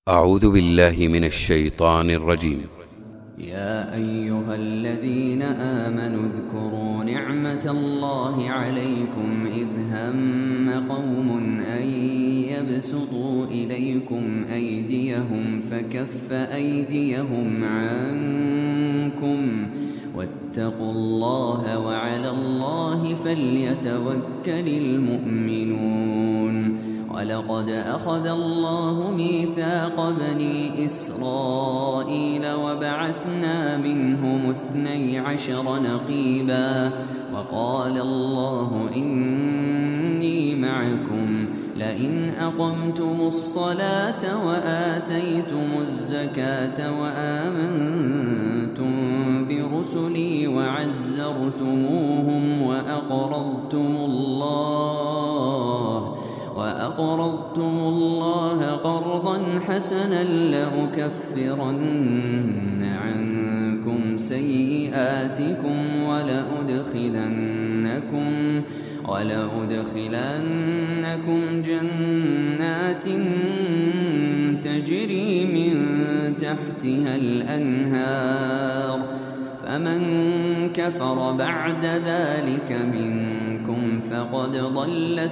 أعوذ بالله من الشيطان الرجيم. يا أيها الذين آمنوا اذكروا نعمة الله عليكم إذ هم قوم أن يبسطوا إليكم أيديهم فكف أيديهم عنكم واتقوا الله وعلى الله فليتوكل المؤمنون. ولقد أخذ الله ميثاق بني إسرائيل وبعثنا منهم 12 نقيبا وقال الله إني معكم لئن أقمتم الصلاة وآتيتم الزكاة وآمنتم برسلي وعزرتموهم وأقرضتم الله قرضا حسنا لأكفرن عنكم سيئاتكم ولأدخلنكم جنات تجري من تحتها الأنهار فمن كفر بعد ذلك منكم فقد ضل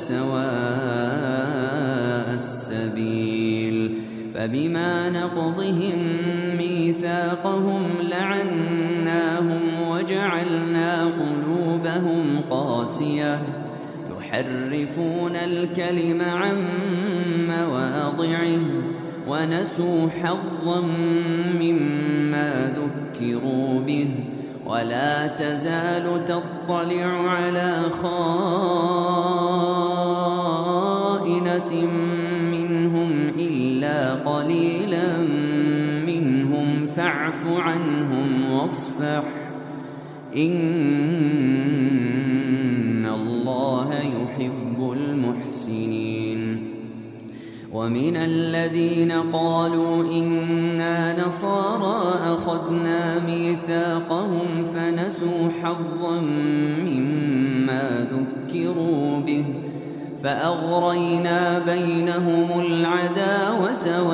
سواء السبيل. فبما نقضهم ميثاقهم لعناهم وجعلنا قلوبهم قاسية يحرفون الكلم عن مواضعه ونسوا حظا مما ذكروا به ولا تزال تطلع على خائنة منهم إلا قليلا منهم فاعف عنهم واصفح إن الله يحب المحسنين. ومن الذين قالوا إنا نصارى أخذنا ميثاقهم فنسوا حظا مما ذكروا به فأغرينا بينهم العداوة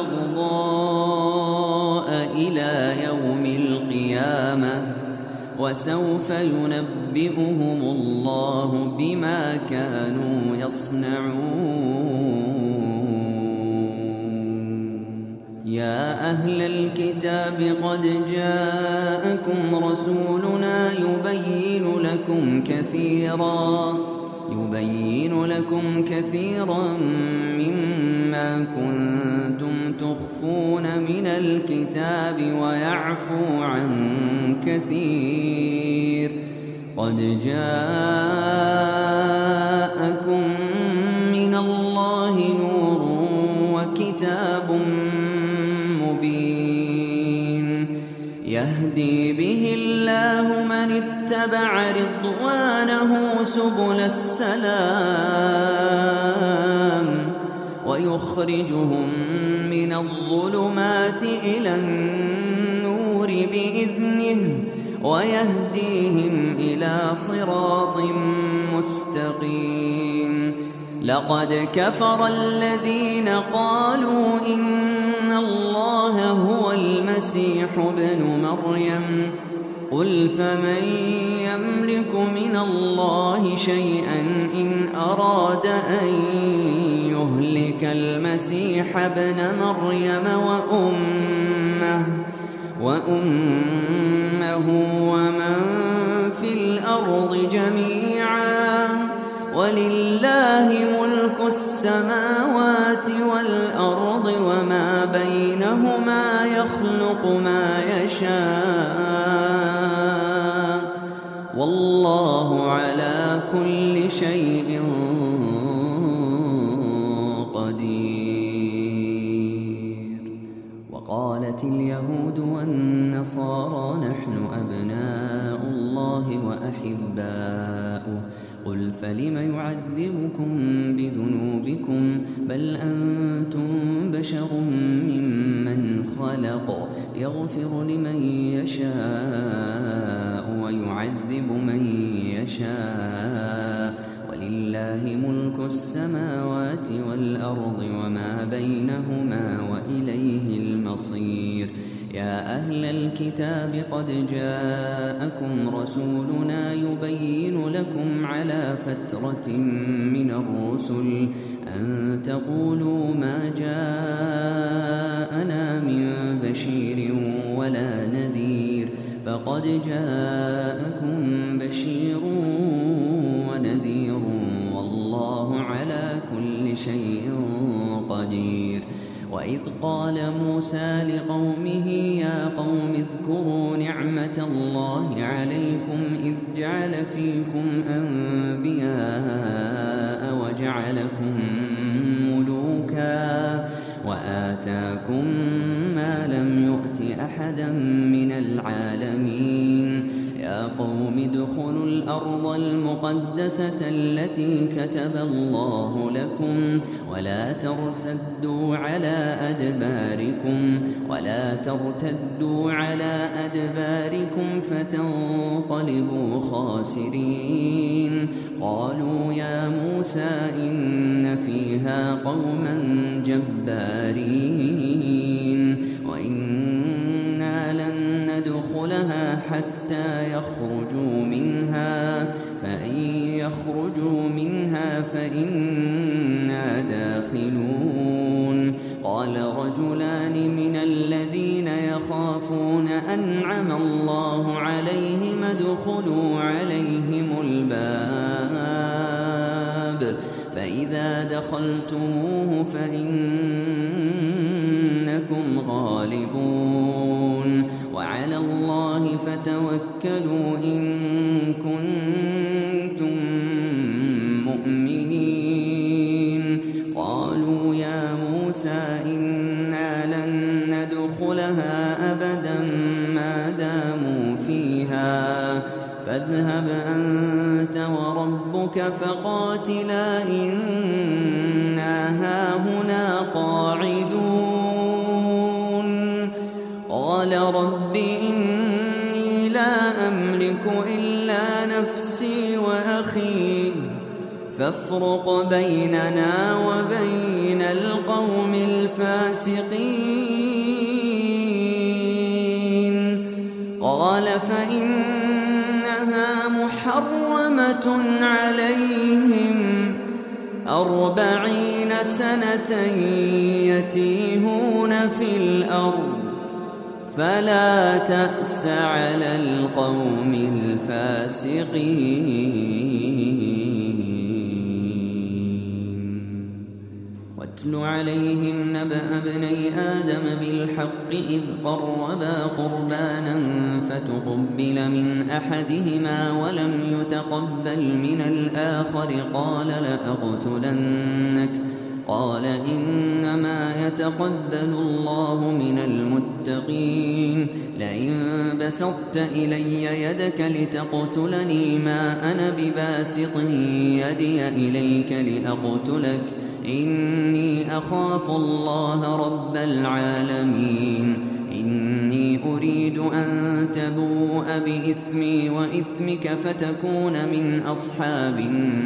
والبغضاء إلى يوم القيامة وسوف ينبئهم الله بما كانوا يصنعون. يا أهل الكتاب قد جاءكم رسولنا يبين لكم كثيرا مما كنتم تخفون من الكتاب ويعفو عن كثير. قد جاءكم من الله نور وكتاب مبين يهدي به الله من اتبع رضوانه سبل السلام ويخرجهم من الظلمات إلى النور بإذنه ويهديهم إلى صراط مستقيم. لقد كفر الذين قالوا إن الله هو المسيح ابن مريم قل فمن يملك من الله شيئا إن أراد أن يهلك المسيح ابن مريم وأمه ومن في الأرض جميعا ولله ملك السماوات والأرض وما بينهما يخلق ما يشاء والله على كل شيء قدير. وقالت اليهود والنصارى نحن أبناء الله وأحباؤه قل فلم يعذبكم بذنوبكم بل أنتم بشر ممن خلق يغفر لمن يشاء ويعذب من يشاء ولله ملك السماوات والأرض وما بينهما وإليه الكتاب قد جاءكم رسولنا يبين لكم على فترة من الرسل أن تقولوا ما جاءنا من بشير ولا نذير فقد جاءكم بشير ونذير والله على كل شيء قدير. وإذ قال موسى لقومه يا قوم اذكروا نعمة الله عليكم إذ جعل فيكم أنبياء وجعلكم ملوكا وآتاكم ما لم يؤت أحدا من العالمين. يا قوم ادخلوا الأرض المقدسة التي كتب الله لكم ولا ترتدوا على أدباركم فتنقلبوا خاسرين. قالوا يا موسى إن فيها قوما جبارين وإنا لن ندخلها حتى يخرجوا منها فإن يخرجوا منها فإنا داخلون. قال رجلان من الذين يخافون أنعم الله عليهم ادخلوا عليهم الباب فإذا دخلتموه فإنكم غالبون وعلى الله فتوكلوا إن كنتم مؤمنين. قالوا يا موسى إنا لن ندخلها أبدا ما داموا فيها فاذهب أنت وربك فقاتلا إنا هاهنا قاعدون. قال رب إني لا أملك إلا نفسي وأخي فافرق بيننا وبين القوم الفاسقين. قال فإنها محرمة عليهم 40 سنة يتيهون في الأرض فلا تأس على القوم الفاسقين. واتل عليهم نبأ ابني آدم بالحق إذ قربا قربانا فتقبل من أحدهما ولم يتقبل من الآخر قال لأقتلنك قال إنما يتقبل الله من المتقين. لئن بسطت إلي يدك لتقتلني ما أنا بباسط يدي إليك لأقتلك إني أخاف الله رب العالمين. إني أريد أن تبوء بإثمي وإثمك فتكون من أصحاب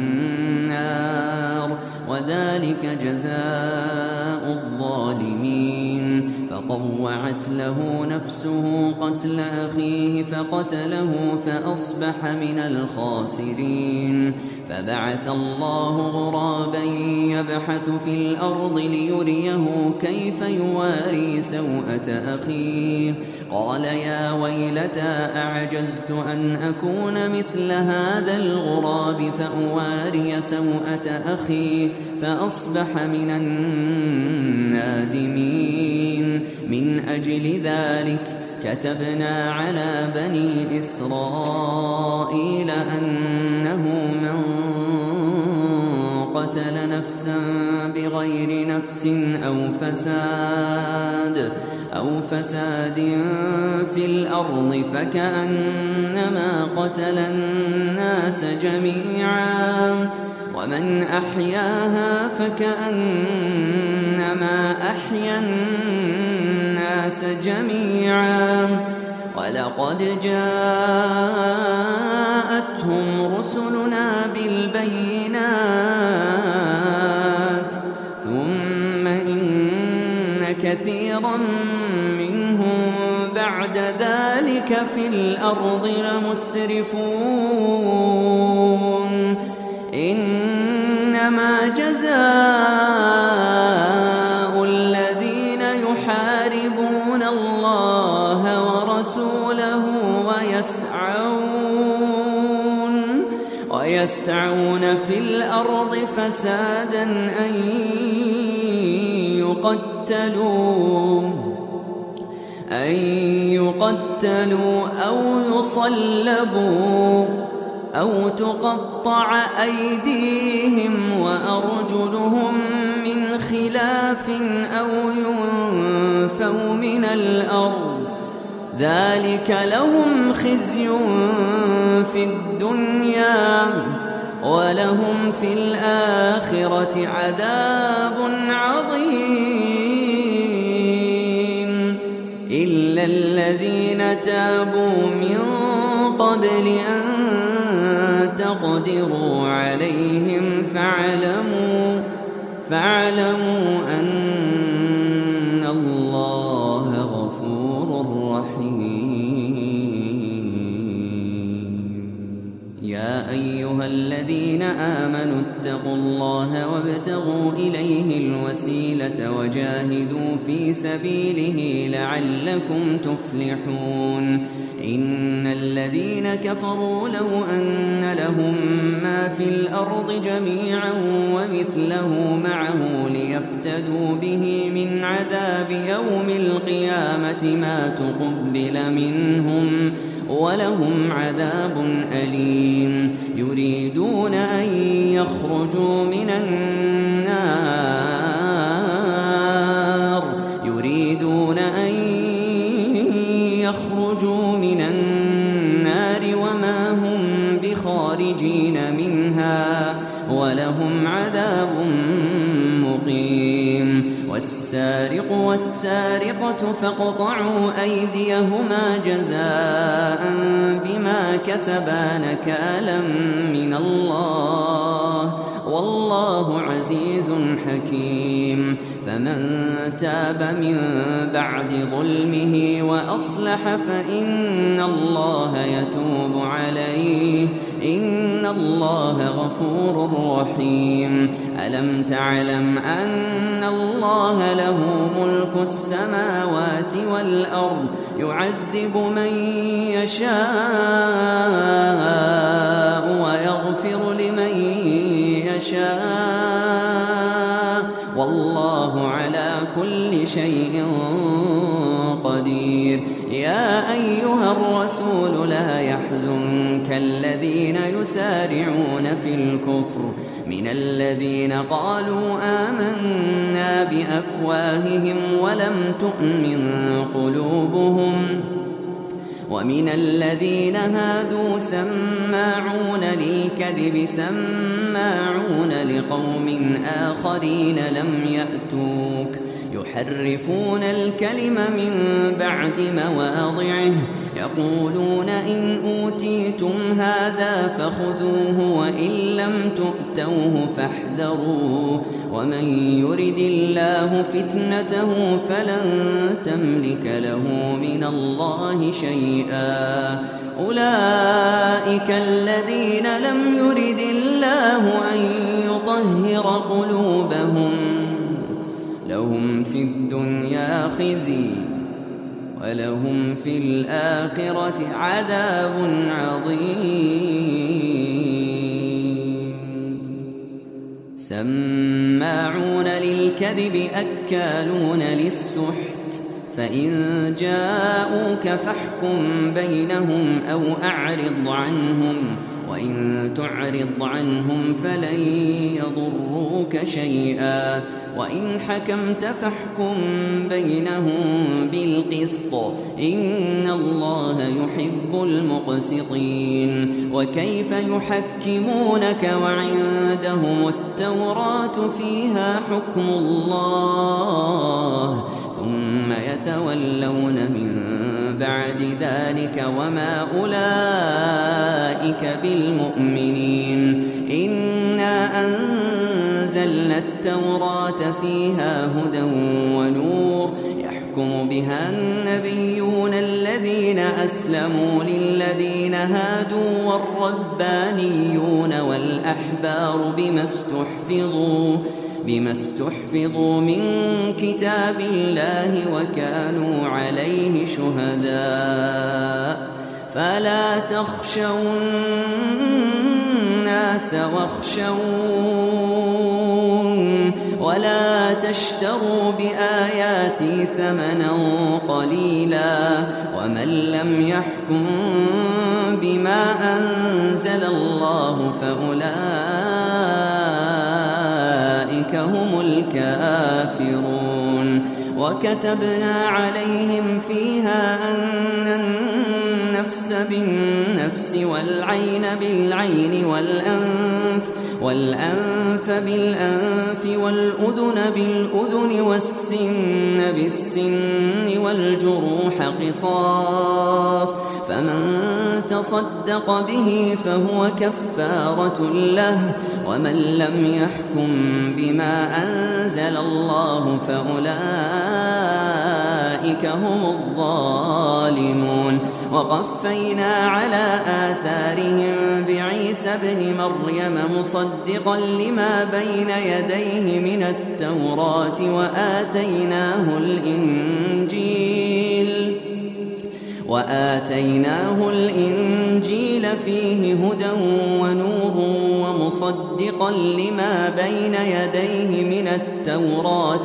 النار وذلك جزاء الظالمين. فطوعت له نفسه قتل أخيه فقتله فأصبح من الخاسرين. فبعث الله غرابا يبحث في الأرض ليريه كيف يواري سوءة أخيه قال يا ويلتى أعجزت أن أكون مثل هذا الغراب فأواري سوءة أخي فأصبح من النادمين. من أجل ذلك كتبنا على بني إسرائيل أنه من قتل نفسا بغير نفس أو فساد في الأرض فكأنما قتل الناس جميعا ومن أحياها فكأنما أحيا الناس جميعا ولقد جاءتهم رسلنا بالبينات ثم إن كثيرا منهم بعد ذلك في الأرض لمسرفون إنما جزاء الذين يحاربون الله ورسوله ويسعون في الأرض فسادا أن يقتلوا أو يصلبوا أو تقطع أيديهم وأرجلهم من خلاف أو ينفوا من الأرض ذلك لهم خزي في الدنيا ولهم في الآخرة عذاب عظيم إلا الذين تابوا من قبل أن تقدروا عليهم فاعلموا أن الله غفور رحيم. يا أيها الذين آمنوا اتقوا الله وابتغوا إليه الوسيلة وجاهدوا في سبيله لعلكم تفلحون. إن الذين كفروا لو أن لهم ما في الأرض جميعا ومثله معه ليفتدوا به من عذاب يوم القيامة ما تقبل منهم ولهم عذاب أليم. يريدون أن يخرجوا من النار وما هم بخارجين منها ولهم عذاب مقيم. والسارق والسارقة فاقطعوا أيديهما جزاء بما كسبا نكالا من الله والله عزيز حكيم. فمن تاب من بعد ظلمه وأصلح فإن الله يتوب عليه إن الله غفور رحيم. ألم تعلم أن الله له ملك السماوات والأرض يعذب من يشاء ويغفر لمن يشاء والله على كل شيء قدير. يا أيها الرسول لا يحزنك الذين يسارعون في الكفر من الذين قالوا آمنا بأفواههم ولم تؤمن قلوبهم ومن الذين هادوا سماعون للكذب سماعون لقوم آخرين لم يأتوك يحرفون الكلم من بعد مواضعه يقولون إن أوتيتم هذا فخذوه وإن لم تؤتوه فاحذروا ومن يرد الله فتنته فلن تملك له من الله شيئا. أولئك الذين لم يرد الله أن يطهر قلوبهم لهم في الدنيا خزي ولهم في الآخرة عذاب عظيم. سماعون للكذب أكالون للسحت فإن جاءوك فاحكم بينهم أو أعرض عنهم وإن تعرض عنهم فلن يضروك شيئا وإن حكمت فاحكم بينهم بالقسط إن الله يحب المقسطين. وكيف يحكمونك وعندهم التوراة فيها حكم الله ثم يتولون من بعد ذلك وما أولئك بالمؤمنين. إنا أنزلنا التوراة فيها هدى ونور يحكم بها النبيون الذين أسلموا للذين هادوا والربانيون والأحبار بما استحفظوا من كتاب الله وكانوا عليه شهداء فلا تخشوا الناس واخشون ولا تشتروا بآياتي ثمنا قليلا ومن لم يحكم بما أنزل الله فأولئك هم الكافرون وكتبنا عليهم فيها أن النفس بالنفس والعين بالعين والأنف بالأنف والأذن بالأذن والسن بالسن والجروح قصاص فمن تصدق به فهو كفارة له ومن لم يحكم بما أنزل الله فأولئك هم الظالمون وقفينا على آثارهم بعيسى ابن مريم مصدقا لما بين يديه من التوراة وآتيناه الإنجيل فيه هدى ونور ومصدقا لما بين يديه من التوراة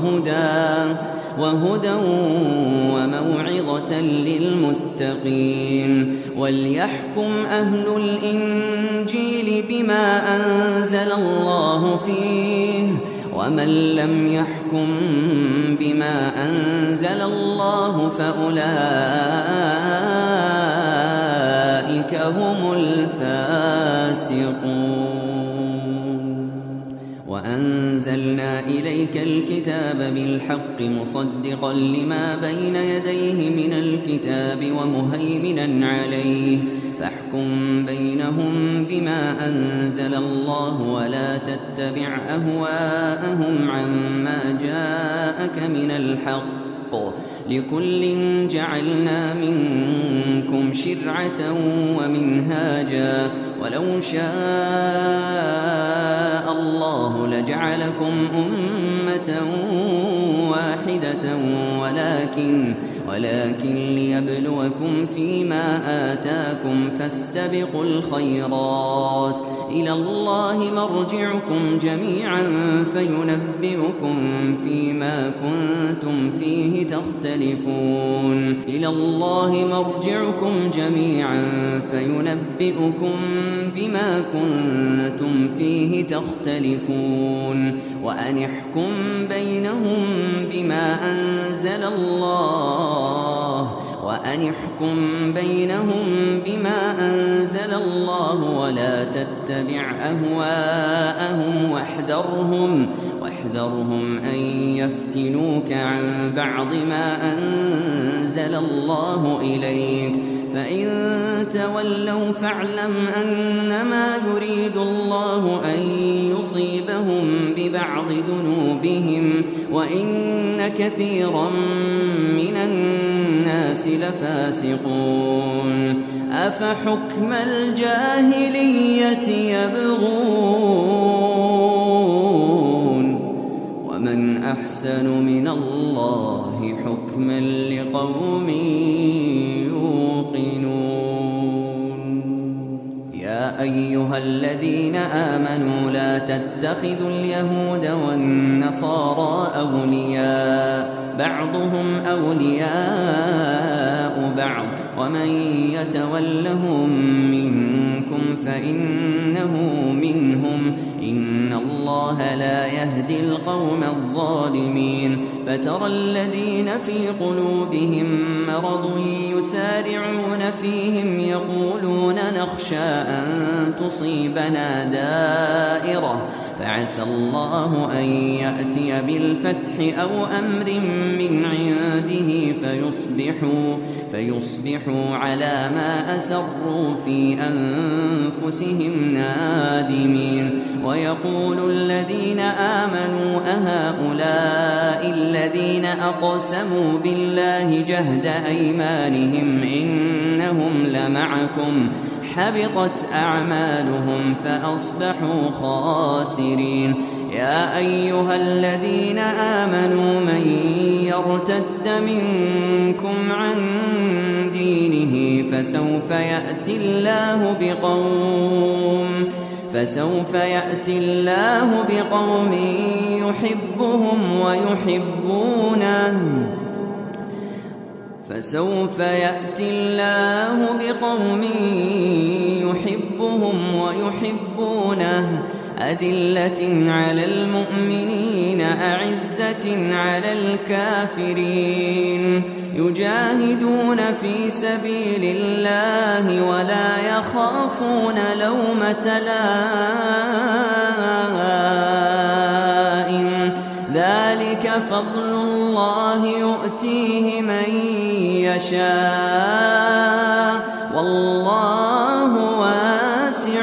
وهدى وموعظة للمتقين وليحكم أهل الإنجيل بما أنزل الله فيه ومن لم يحكم بما أنزل الله فأولئك هم الفاسقون وأنزلنا إليك الكتاب بالحق مصدقا لما بين يديه من الكتاب ومهيمنا عليه فاحكم بينهم بما أنزل الله ولا تتبع أهواءهم عما جاءك من الحق لكل جعلنا منكم شرعة ومنهاجا ولو شاء الله لجعلكم أمة واحدة ولكن ليبلوكم فيما آتاكم فاستبقوا الخيرات إلى الله مرجعكم جميعا فينبئكم فيما كنتم فيه تختلفون إلى الله مرجعكم جميعا فينبئكم بما كنتم فيه تختلفون وأن احكم بينهم بما أنزل الله ولا تتبع أهواءهم واحذرهم أن يفتنوك عن بعض ما أنزل الله إليك فإن تولوا فاعلم أنما يريد الله أن يصيبهم ببعض ذنوبهم وإن كثيرا من الناس لفاسقون أفحكم الجاهلية يبغون ومن أحسن من الله حكما لقوم يا أيها الذين آمنوا لا تتخذوا اليهود والنصارى أولياء بعضهم أولياء بعض ومن يتولهم منكم فإنه منهم إن الله لا يهدي القوم الظالمين فترى الذين في قلوبهم مرض يسارعون فيهم يقولون نخشى أن تصيبنا دائرة فعسى الله أن يأتي بالفتح أو أمر من عنده فيصبحوا على ما أسروا في أنفسهم نادمين. ويقول الذين آمنوا أهؤلاء الذين أقسموا بالله جهد أيمانهم إنهم لمعكم حبطت أعمالهم فأصبحوا خاسرين. يا أيها الذين آمنوا من يرتد منكم عن دينه فسوف يأتي الله بقوم يحبهم ويحبونه أذلة على المؤمنين أعزة على الكافرين يجاهدون في سبيل الله ولا يخافون لومة لائم ذلك فضل الله يؤتيه من يشاء والله واسع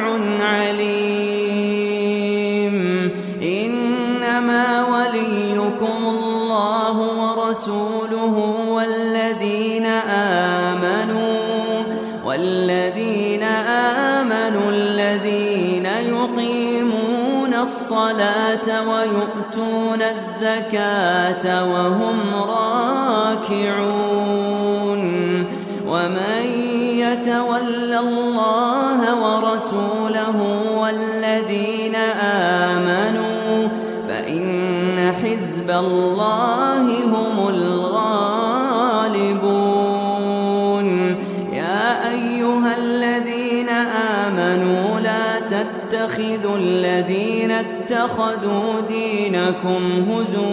عليم. إنما وليكم الله ورسوله والذين آمنوا الذين يقيمون الصلاة ويؤتون الزكاة وهم راكعون. ومن يتول الله ورسوله والذين آمنوا فإن حزب الله هم الغالبون. يا أيها الذين آمنوا لا تتخذوا الذين اتخذوا دينكم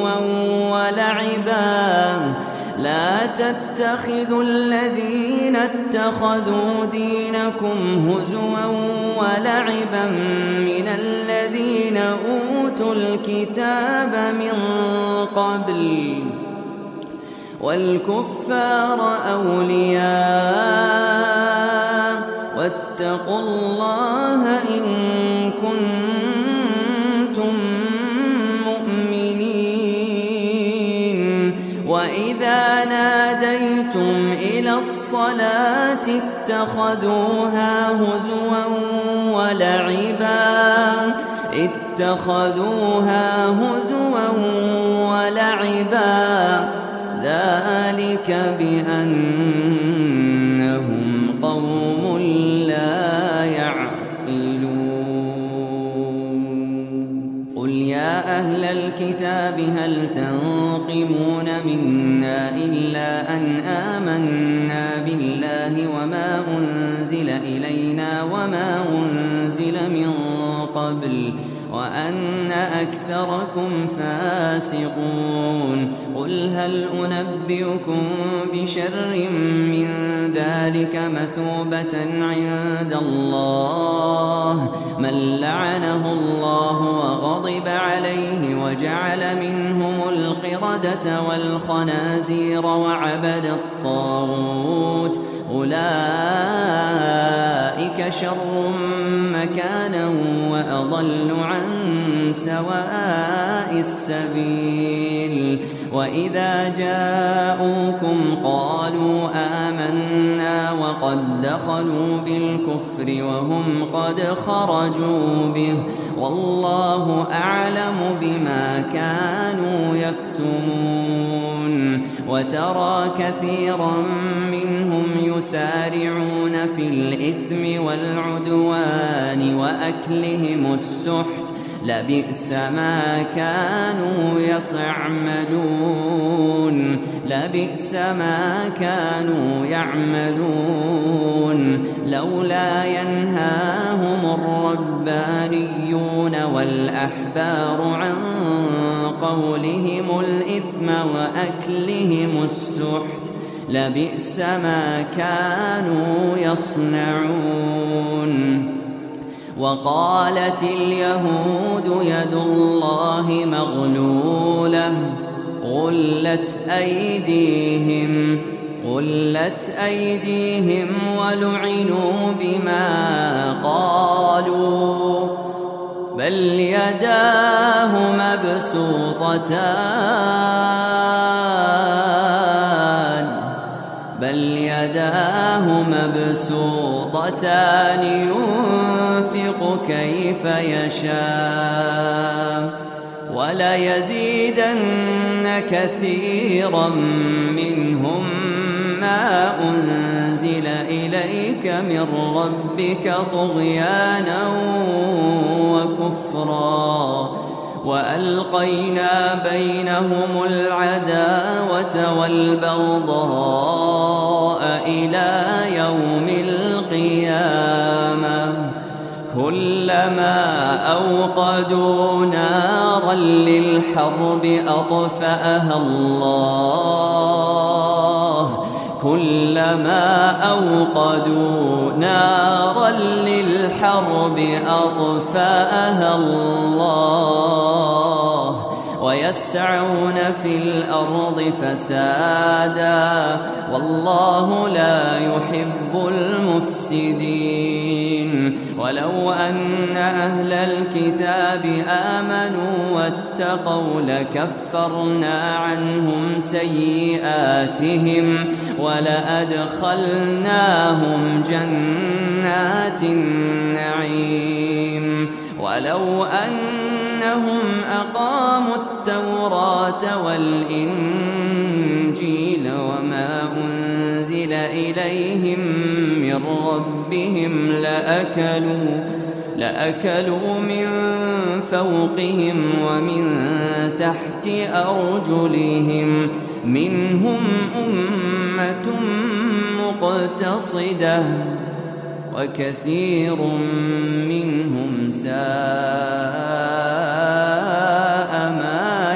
هزوا ولعبا من الذين أوتوا الكتاب من قبل والكفار أولياء واتقوا الله إن كنتم مؤمنين. وإذا ناديتم إلى الصلاة اتخذوها هزوا ولعبا ذلك بأنهم قوم لا يعقلون. قل يا أهل الكتاب هل تنقمون منا إلا أن آمنا بالله وما أنزل إلينا وما أنزل من قبل وأن أكثركم فاسقون. قل هل أنبئكم بشر من ذلك مثوبة عند الله من لعنه الله وغضب عليه وجعل منهم القردة والخنازير وعبد الطاغوت أولئك شر مكانا وأضل عن سواء السبيل. وإذا جاءوكم قالوا آمنا وقد دخلوا بالكفر وهم قد خرجوا به والله أعلم بما كانوا يكتمون. وترى كثيرا منهم يسارعون في الإثم والعدوان وأكلهم السحت لبئس ما كانوا يعملون لولا ينهاهم الربانيون والأحبار عن قولهم الإثم وأكلهم السحت لبئس ما كانوا يصنعون. وقالت اليهود يد الله مغلولة غلت أيديهم ولعنوا بما قالوا بل يداه مبسوطتان ينفق كيف يشاء وليزيدن كثيرا منهم ما أنزل إليك من ربك طغيانا وكفرا وألقينا بينهم العداوة والبغضاء إلى يوم القيامة كلما أوقدوا نارا للحرب أطفأها الله ويسعون في الأرض فسادا والله لا يحب المفسدين ولو أن أهل الكتاب آمنوا واتقوا لكفرنا عنهم سيئاتهم ولأدخلناهم جنات النعيم ولو أنهم أقاموا التوراة والإنجيل وما أنزل إليهم من ربهم لأكلوا من فوقهم ومن تحت أرجلهم منهم أمة مقتصدة وكثير منهم ساء ما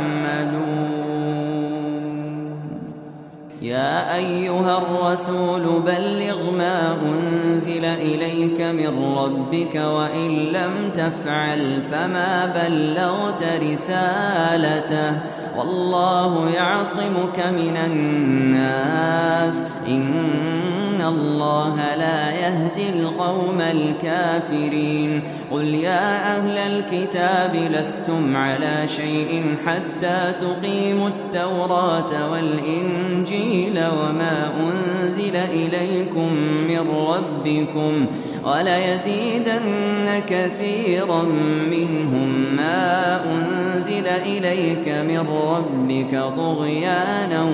يعملون يا أيها الرسول بلغ ما أنزل إليك من ربك وإن لم تفعل فما بلغت رسالته والله يعصمك من الناس إن الله لا يهدي القوم الكافرين قل يا أهل الكتاب لستم على شيء حتى تقيموا التوراة والإنجيل وما أنزل إليكم من ربكم وليزيدن كثيرا منهم ما أنزل إليك من ربك طغيانا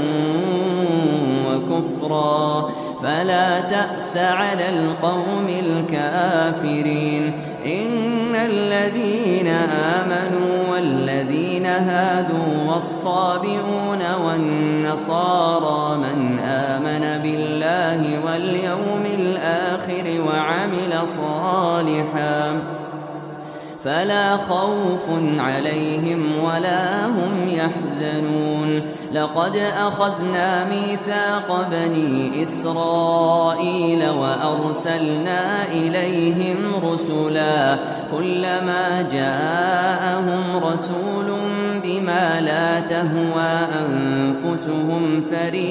وكفرا فلا تأس على القوم الكافرين إن الذين آمنوا والذين هادوا والصابئون والنصارى من آمن بالله واليوم الآخر وعمل صالحا فلا خوف عليهم ولا هم يحزنون لقد أخذنا ميثاق بني إسرائيل وأرسلنا إليهم رسلا كلما جاءهم رسول بما لا تهوى أنفسهم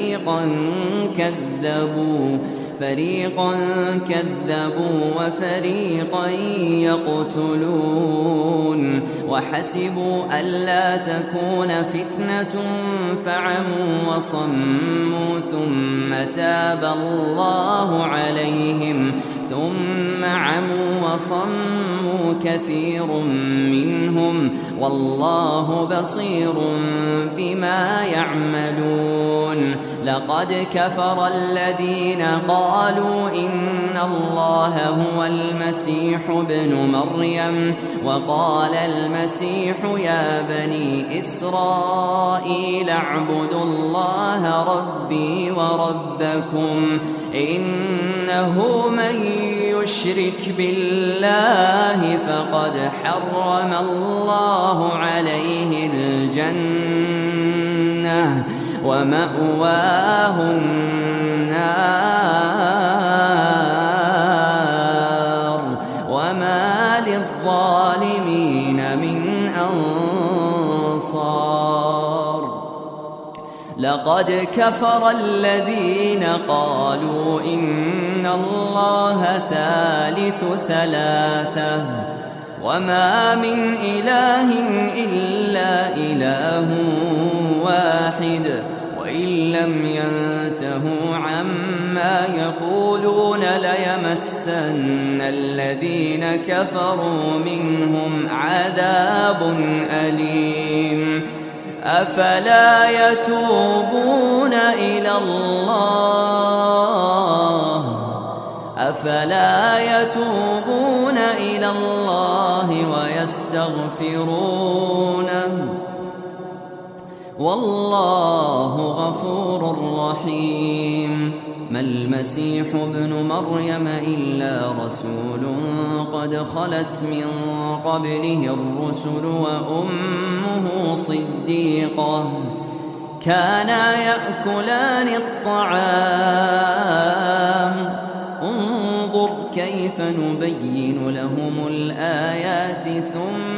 فريقا كذبوا وفريقا يقتلون وحسبوا ألا تكون فتنة فعموا وصموا ثم تاب الله عليهم ثم عموا وصموا كثير منهم والله بصير بما يعملون لقد كفر الذين قالوا إن الله هو المسيح ابن مريم وقال المسيح يا بني إسرائيل اعبدوا الله ربي وربكم إنه من يشرك بالله فقد حرم الله عليه الجنة ومأواه النار وما للظالمين من أنصار لقد كفر الذين قالوا إن الله ثالث ثلاثة وما من إله إلا إله واحد وإن لم ينتهوا عما يقولون ليمسن الذين كفروا منهم عذاب أليم أفلا يتوبون إلى الله ويستغفرونه والله غفور رحيم ما المسيح ابن مريم إلا رسول قد خلت من قبله الرسل وأمه صديقة كانا يأكلان الطعام انظر كيف نبين لهم الآيات ثم